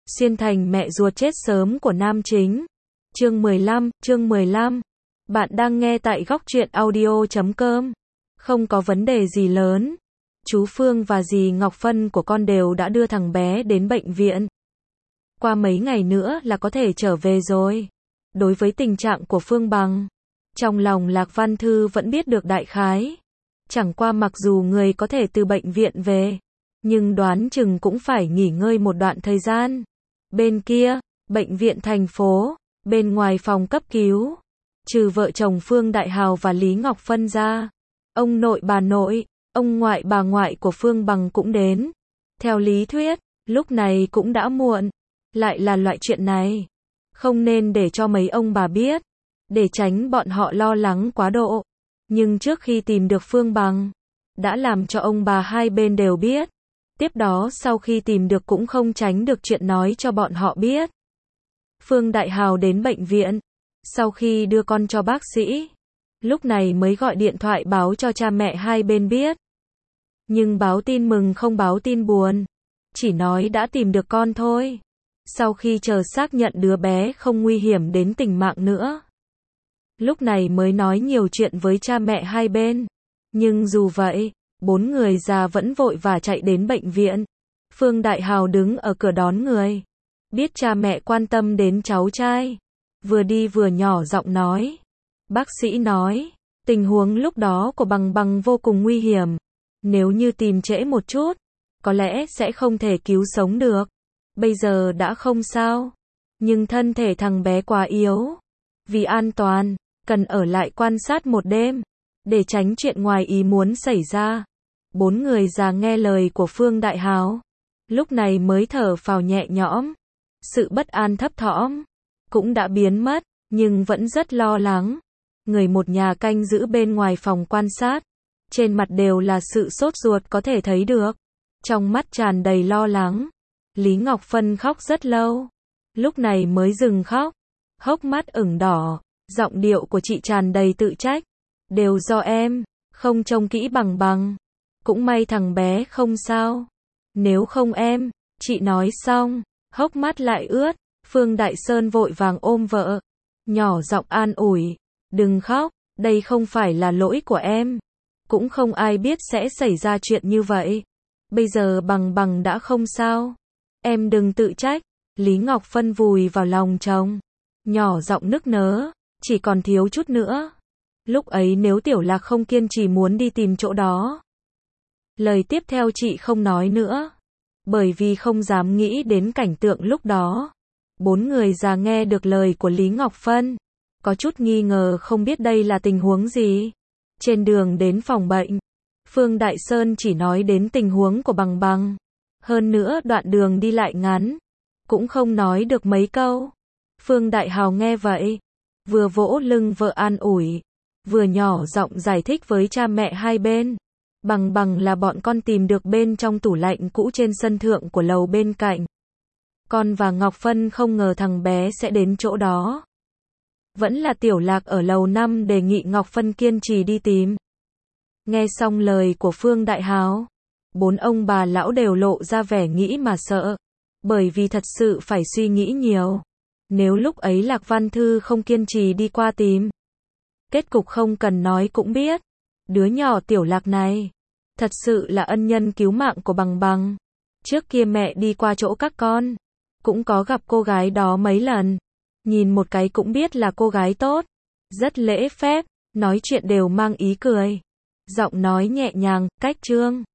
Xuyên thành mẹ ruột chết sớm của nam chính. Chương 15. Bạn đang nghe tại góc truyện audio.com. Không có vấn đề gì lớn. Chú Phương và dì Ngọc Phân của con đều đã đưa thằng bé đến bệnh viện. Qua mấy ngày nữa là có thể trở về rồi. Đối với tình trạng của Phương Bằng, trong lòng Lạc Văn Thư vẫn biết được đại khái. Chẳng qua mặc dù người có thể từ bệnh viện về, nhưng đoán chừng cũng phải nghỉ ngơi một đoạn thời gian. Bên kia, bệnh viện thành phố, bên ngoài phòng cấp cứu, trừ vợ chồng Phương Đại Hào và Lý Ngọc Phân ra, ông nội bà nội, ông ngoại bà ngoại của Phương Bằng cũng đến. Theo lý thuyết, lúc này cũng đã muộn, lại là loại chuyện này, không nên để cho mấy ông bà biết, để tránh bọn họ lo lắng quá độ. Nhưng trước khi tìm được Phương Bằng, đã làm cho ông bà hai bên đều biết. Tiếp đó sau khi tìm được cũng không tránh được chuyện nói cho bọn họ biết. Phương Đại Hào đến bệnh viện, sau khi đưa con cho bác sĩ, lúc này mới gọi điện thoại báo cho cha mẹ hai bên biết. Nhưng báo tin mừng không báo tin buồn, chỉ nói đã tìm được con thôi. Sau khi chờ xác nhận đứa bé không nguy hiểm đến tính mạng nữa, lúc này mới nói nhiều chuyện với cha mẹ hai bên. Nhưng dù vậy, bốn người già vẫn vội vã chạy đến bệnh viện. Phương Đại Hào đứng ở cửa đón người. Biết cha mẹ quan tâm đến cháu trai, vừa đi vừa nhỏ giọng nói. Bác sĩ nói, tình huống lúc đó của Bằng vô cùng nguy hiểm. Nếu như tìm trễ một chút, có lẽ sẽ không thể cứu sống được. Bây giờ đã không sao, nhưng thân thể thằng bé quá yếu. Vì an toàn, cần ở lại quan sát một đêm, để tránh chuyện ngoài ý muốn xảy ra. Bốn người già nghe lời của Phương Đại Hào, lúc này mới thở phào nhẹ nhõm. Sự bất an thấp thỏm cũng đã biến mất, nhưng vẫn rất lo lắng. Người một nhà canh giữ bên ngoài phòng quan sát, trên mặt đều là sự sốt ruột có thể thấy được, trong mắt tràn đầy lo lắng. Lý Ngọc Phân khóc rất lâu, lúc này mới dừng khóc, hốc mắt ửng đỏ, giọng điệu của chị tràn đầy tự trách. Đều do em, không trông kỹ Bằng. Cũng may thằng bé không sao. Nếu không em, chị nói xong, hốc mắt lại ướt. Phương Đại Sơn vội vàng ôm vợ, nhỏ giọng an ủi. Đừng khóc, đây không phải là lỗi của em. Cũng không ai biết sẽ xảy ra chuyện như vậy. Bây giờ Bằng đã không sao. Em đừng tự trách. Lý Ngọc Phân vùi vào lòng chồng, nhỏ giọng nức nở. Chỉ còn thiếu chút nữa. Lúc ấy nếu Tiểu Lạc không kiên trì muốn đi tìm chỗ đó. Lời tiếp theo chị không nói nữa, bởi vì không dám nghĩ đến cảnh tượng lúc đó. Bốn người già nghe được lời của Lý Ngọc Phân, có chút nghi ngờ không biết đây là tình huống gì. Trên đường đến phòng bệnh, Phương Đại Sơn chỉ nói đến tình huống của Bằng. Hơn nữa đoạn đường đi lại ngắn, cũng không nói được mấy câu. Phương Đại Hào nghe vậy, vừa vỗ lưng vợ an ủi, vừa nhỏ giọng giải thích với cha mẹ hai bên. Bằng là bọn con tìm được bên trong tủ lạnh cũ trên sân thượng của lầu bên cạnh. Con và Ngọc Phân không ngờ thằng bé sẽ đến chỗ đó. Vẫn là Tiểu Lạc ở lầu 5 đề nghị Ngọc Phân kiên trì đi tìm. Nghe xong lời của Phương Đại Hào, bốn ông bà lão đều lộ ra vẻ nghĩ mà sợ. Bởi vì thật sự phải suy nghĩ nhiều. Nếu lúc ấy Lạc Văn Thư không kiên trì đi qua tìm, kết cục không cần nói cũng biết. Đứa nhỏ Tiểu Lạc này, thật sự là ân nhân cứu mạng của Bằng. Trước kia mẹ đi qua chỗ các con, cũng có gặp cô gái đó mấy lần. Nhìn một cái cũng biết là cô gái tốt, rất lễ phép, nói chuyện đều mang ý cười. Giọng nói nhẹ nhàng, cách trương.